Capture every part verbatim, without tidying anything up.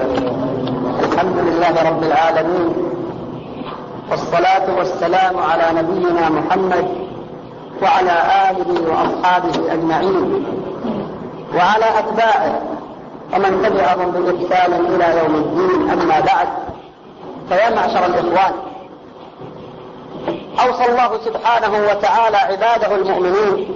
الحمد لله رب العالمين، والصلاة والسلام على نبينا محمد وعلى آله وأصحابه أجمعين وعلى أتباعه ومن تبعهم بإحسان إلى يوم الدين. أما بعد، فيا معشر الإخوان، أوصى الله سبحانه وتعالى عباده المؤمنين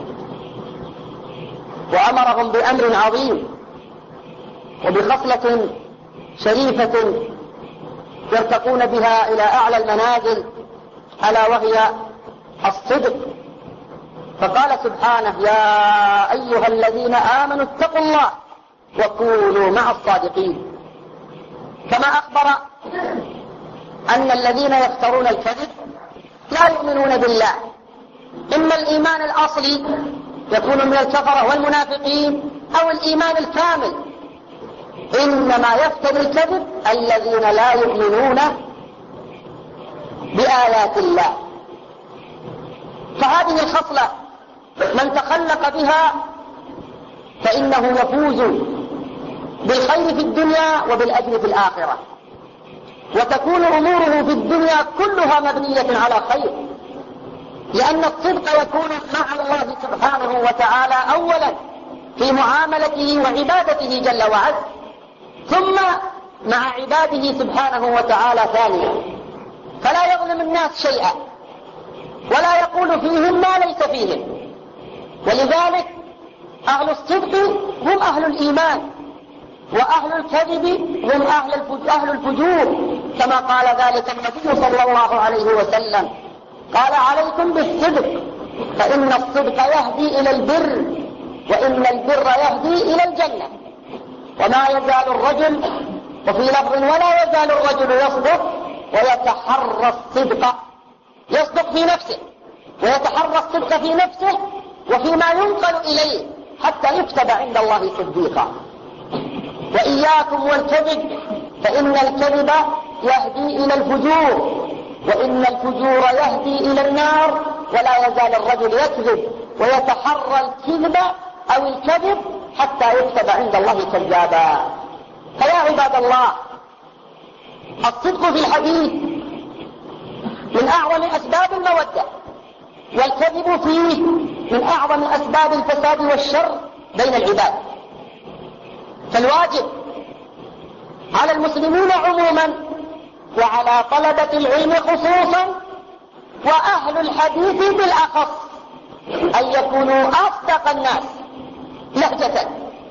وأمرهم بأمر عظيم وبخصلة شريفة يرتقون بها إلى أعلى المنازل، ألا وهي الصدق. فقال سبحانه: يا أيها الذين آمنوا اتقوا الله وكونوا مع الصادقين. كما أخبر أن الذين يفترون الكذب لا يؤمنون بالله، إما الإيمان الأصلي يكون من الكفرة والمنافقين أو الإيمان الكامل. إنما يفتري الكذب الذين لا يؤمنون بآيات الله. فهذه الخصلة من تخلق بها فإنه يفوز بالخير في الدنيا وبالأجر في الآخرة، وتكون أموره في الدنيا كلها مبنية على خير، لأن الصدق يكون مع الله سبحانه وتعالى أولا في معاملته وعبادته جل وعز، ثم مع عباده سبحانه وتعالى ثانيا. فلا يظلم الناس شيئا ولا يقول فيهم ما ليس فيهم. ولذلك أهل الصدق هم أهل الإيمان، وأهل الكذب هم أهل الفجور، كما قال ذلك النبي صلى الله عليه وسلم. قال: عليكم بالصدق فإن الصدق يهدي إلى البر، وإن البر يهدي إلى الجنة. وما يزال الرجل، وفي لفظ: ولا يزال الرجل يصدق ويتحرى الصدق، يصدق في نفسه ويتحرى الصدق في نفسه وفيما ينقل إليه حتى يكتب عند الله صديقا. وإياكم والكذب فإن الكذب يهدي إلى الفجور، وإن الفجور يهدي إلى النار. ولا يزال الرجل يكذب ويتحرى الكذب أو الكذب حتى يكتب عند الله كذابا. فيا عباد الله، الصدق في الحديث من أعظم أسباب المودة، والكذب فيه من أعظم أسباب الفساد والشر بين العباد. فالواجب على المسلمين عموما وعلى طلبة العلم خصوصا وأهل الحديث بالأخص أن يكونوا أصدق الناس لهجة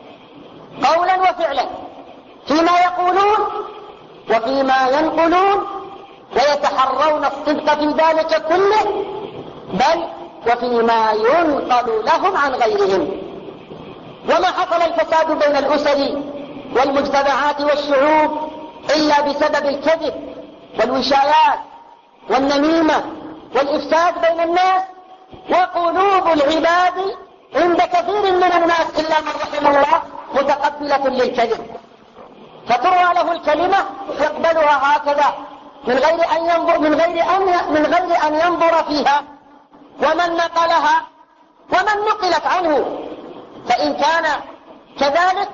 قولا وفعلا فيما يقولون وفيما ينقلون، ويتحرون الصدق في ذلك كله، بل وفيما ينقل لهم عن غيرهم. وما حصل الفساد بين الأسر والمجتمعات والشعوب إلا بسبب الكذب والوشايات والنميمة والإفساد بين الناس. وقلوب العباد عند كثير من الناس إلا من رحم الله متقبلة للكذب، فتروى له الكلمة يقبلها هكذا من غير أن ينظر من غير أن من غير أن ينظر فيها ومن نقلها ومن نقلت عنه. فإن كان كذلك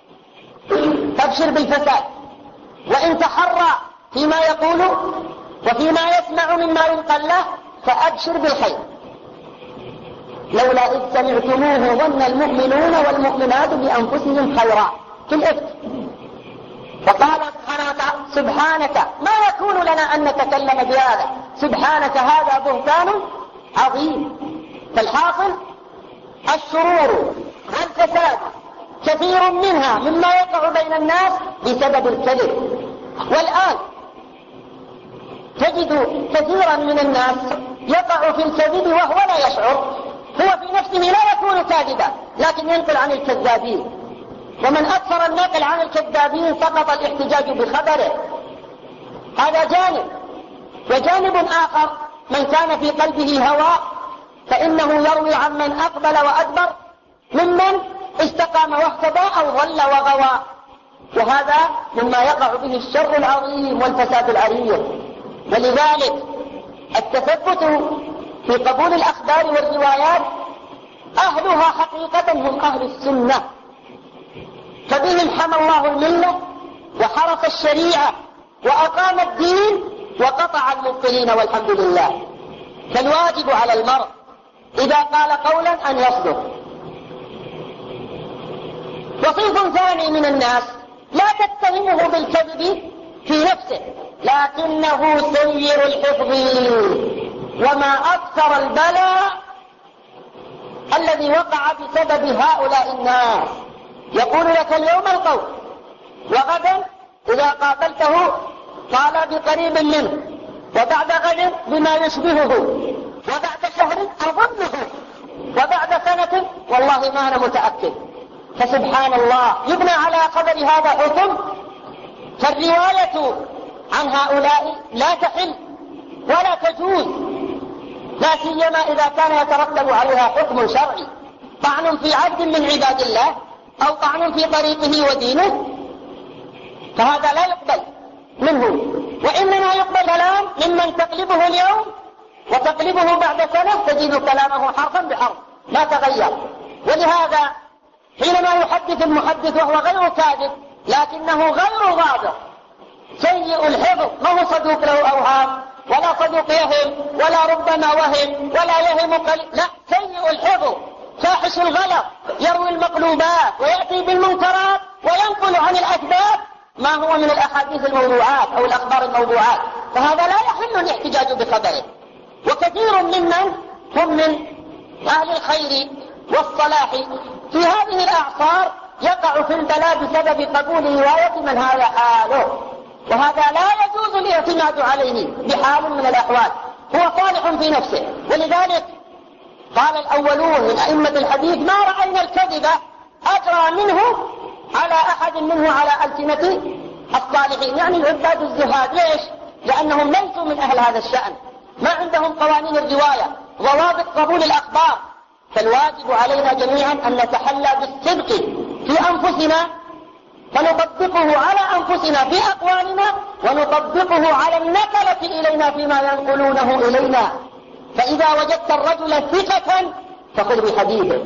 فابشر بالفساد، وإن تحرى فيما يقول وفيما يسمع مما ينقل له فأبشر بالخير. لولا إذ سمعتموه ظن المؤمنون والمؤمنات بأنفسهم خيرا في الإفك. فقال سبحانك ما يكون لنا أن نتكلم بهذا، سبحانك هذا بهتان عظيم. فالحاصل الشرور والفساد كثير منها مما يقع بين الناس بسبب الكذب. والآن تجد كثيرا من الناس يقع في الكذب وهو لا يشعر، هو في نفسه لا يكون كاذبا لكن ينقل عن الكذابين. ومن أكثر النقل عن الكذابين سقط الاحتجاج بخبره. هذا جانب. وجانب آخر من كان في قلبه هوى فإنه يروي عن من أقبل وأدبر ممن استقام واهتدى أو ضل وغوى، وهذا مما يقع به الشر العظيم والفساد العريض. ولذلك التثبت في قبول الأخبار والروايات أهلها حقيقة هم أهل السنة، فبهم حمى الله الملة وحرس الشريعة وأقام الدين وقطع المبطلين والحمد لله. فالواجب على المرء إذا قال قولا أن يصدق. وصنف ثاني من الناس لا تتهمه بالكذب في نفسه لكنه سيء الحفظ، وما أكثر البلاء الذي وقع بسبب هؤلاء الناس. يقول لك اليوم القول وغدا إذا قابلته قال بقريب منه، وبعد غد بما يشبهه، وبعد شهر أظنه، وبعد سنة والله ما أنا متأكد. فسبحان الله يبنى على قدر هذا حكم. فالرواية عن هؤلاء لا تحل ولا تجوز، لا سيما إذا كان يترتب عليها حكم شرعي، طعن في عبد من عباد الله أو طعن في طريقه ودينه، فهذا لا يقبل منه. وإنما يقبل كلام ممن تقلبه اليوم وتقلبه بعد سنة تجد كلامه حرفا بحرف ما تغير. ولهذا حينما يحدث المحدث وهو غير كاذب لكنه غير ضابط سيء الحفظ، ما هو صدوق له أوهام ولا صدوق يهم ولا ربما وهم ولا يهم قليل، لا، سيء الحفظ فاحش الغلط، يروي المقلوبات ويأتي بالمنكرات وينقل عن الأكذاب ما هو من الأحاديث الموضوعات أو الأخبار الموضوعات، فهذا لا يحل الاحتجاج بخبره. وكثير ممن هم من أهل الخير والصلاح في هذه الأعصار يقع في البلاء بسبب قبول رواية من هذا حاله، وهذا لا يجوز الاعتماد عليه بحال من الأحوال، هو صالح في نفسه. ولذلك قال الأولون من أئمة الحديث ما رأينا الكذب أجرى منه على أحد منه على ألسنة الصالحين، يعني العباد الزهاد. ليش؟ لأنهم ليسوا من أهل هذا الشأن، ما عندهم قوانين الرواية، ضوابط قبول الأخبار. فالواجب علينا جميعا أن نتحلى بالصدق في أنفسنا فنطبقه على أنفسنا في أقوالنا ونطبقه على النقلة إلينا فيما ينقلونه إلينا. فإذا وجدت الرجل ثقة فخذ بحديثه،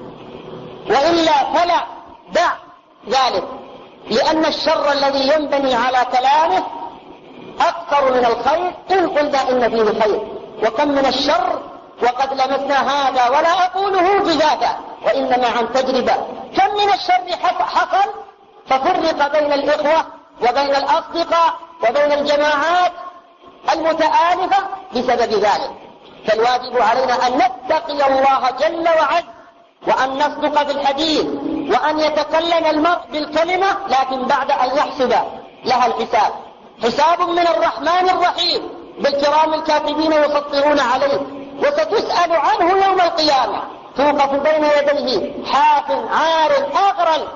وإلا فلا دع ذلك، لأن الشر الذي ينبني على كلامه أكثر من الخير إن قلنا إن فيه خير. وكم من الشر وقد لمسنا هذا ولا أقوله جزافا وإنما عن تجربة. كم من الشر حصل ففرق بين الإخوة وبين الأصدقاء وبين الجماعات المتآلفة بسبب ذلك. فالواجب علينا أن نتقي الله جل وعز وأن نصدق في الحديث، وأن يتكلم المرء بالكلمة لكن بعد أن يحسب لها الحساب، حساب من الرحمن الرحيم بالكرام الكاتبين يسطرون عليه، وستسأل عنه يوم القيامة، توقف بين يديه حاف عار أغرل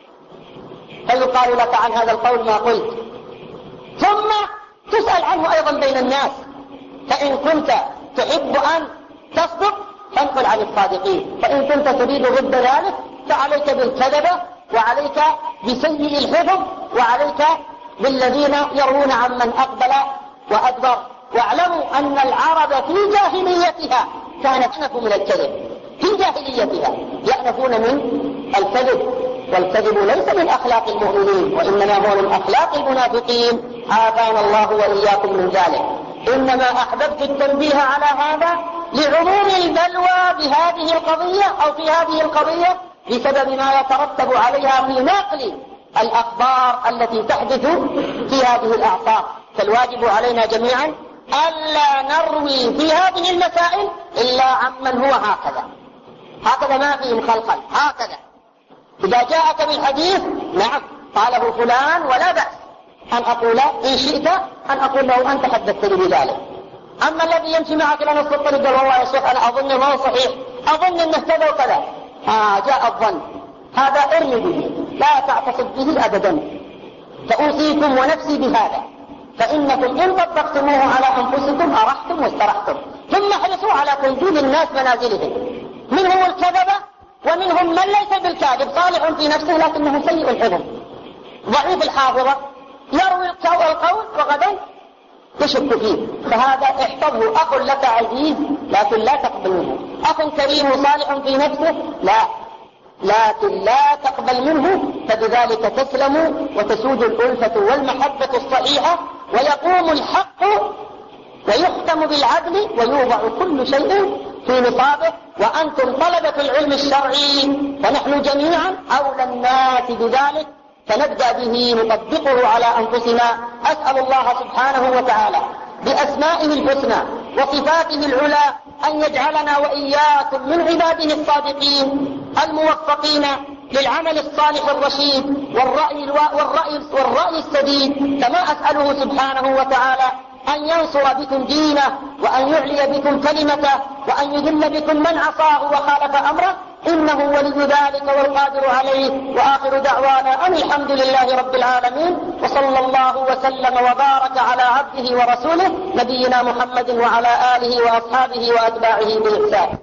فيقال لك عن هذا القول ما قلت، ثم تسأل عنه أيضا بين الناس. فإن كنت تحب أن تصدق فانقل عن الصادقين، فإن كنت تريد ضد ذلك فعليك بالكذبة وعليك بسيء الحفظ وعليك بالذين يروون عمن أقبل وأدبر. واعلموا أن العرب في جاهليتها كانت تأنف من الكذب، في جاهليتها يأنفون من الكذب، والكذب ليس من أخلاق المؤمنين وإنما هو من أخلاق المنافقين، عافانا الله وإياكم من ذلك. إنما أحببت التنبيه على هذا لعموم البلوى بهذه القضية أو في هذه القضية بسبب ما يترتب عليها في نقل الأخبار التي تحدث في هذه الأعصار. فالواجب علينا جميعا ألا نروي في هذه المسائل إلا عمن هو هكذا هكذا ما فيهم خلقا هكذا. إذا جاءك بالحديث نعم قاله فلان ولا بأس أن أقول إن شئت أن أقول له أنت حدثتني بذلك. أما الذي يمشي معك لنص الطريق قال والله يا شيخ أنا أظن ما هو صحيح، أظن أنه كذا وكذا، آه جاء الظن، هذا ارمي به لا تعتصب به أبدا. فأوصيكم ونفسي بهذا، فإنكم إن طبقتموه على أنفسكم أرحتم واسترحتم. ثم احرصوا على تنزيل الناس منازلهم، منهم الكذبة ومنهم من ليس بالكاذب، صالح في نفسه لكنه سيء الحفظ ضعيف الحافظة، يروي القول وغدا يشك فيه. فهذا احفظه، أخ لك عزيز لكن لا تقبل منه، أخ كريم صالح في نفسه لا لكن لا تقبل منه، فبذلك تسلم وتسود الألفة والمحبة الصحيحة، ويقوم الحق ويختم بالعدل ويوضع كل شيء في نصابه. وأنتم طلبة العلم الشرعي فنحن جميعا أولى الناس بذلك، فنبدأ به نطبقه على أنفسنا. أسأل الله سبحانه وتعالى بأسمائه الحسنى وصفاته العلى أن يجعلنا وإياكم من عباده الصادقين الموفقين للعمل الصالح الرشيد والرأي, والرأي, والرأي السديد. كما أسأله سبحانه وتعالى أن ينصر بكم دينه، وأن يعلي بكم كلمته، وأن يذل بكم من عصاه وخالف أمره، إنه ولي ذلك والقادر عليه. وآخر دعوانا أن الحمد لله رب العالمين، وصلى الله وسلم وبارك على عبده ورسوله نبينا محمد وعلى آله وأصحابه وأتباعه بإحسان.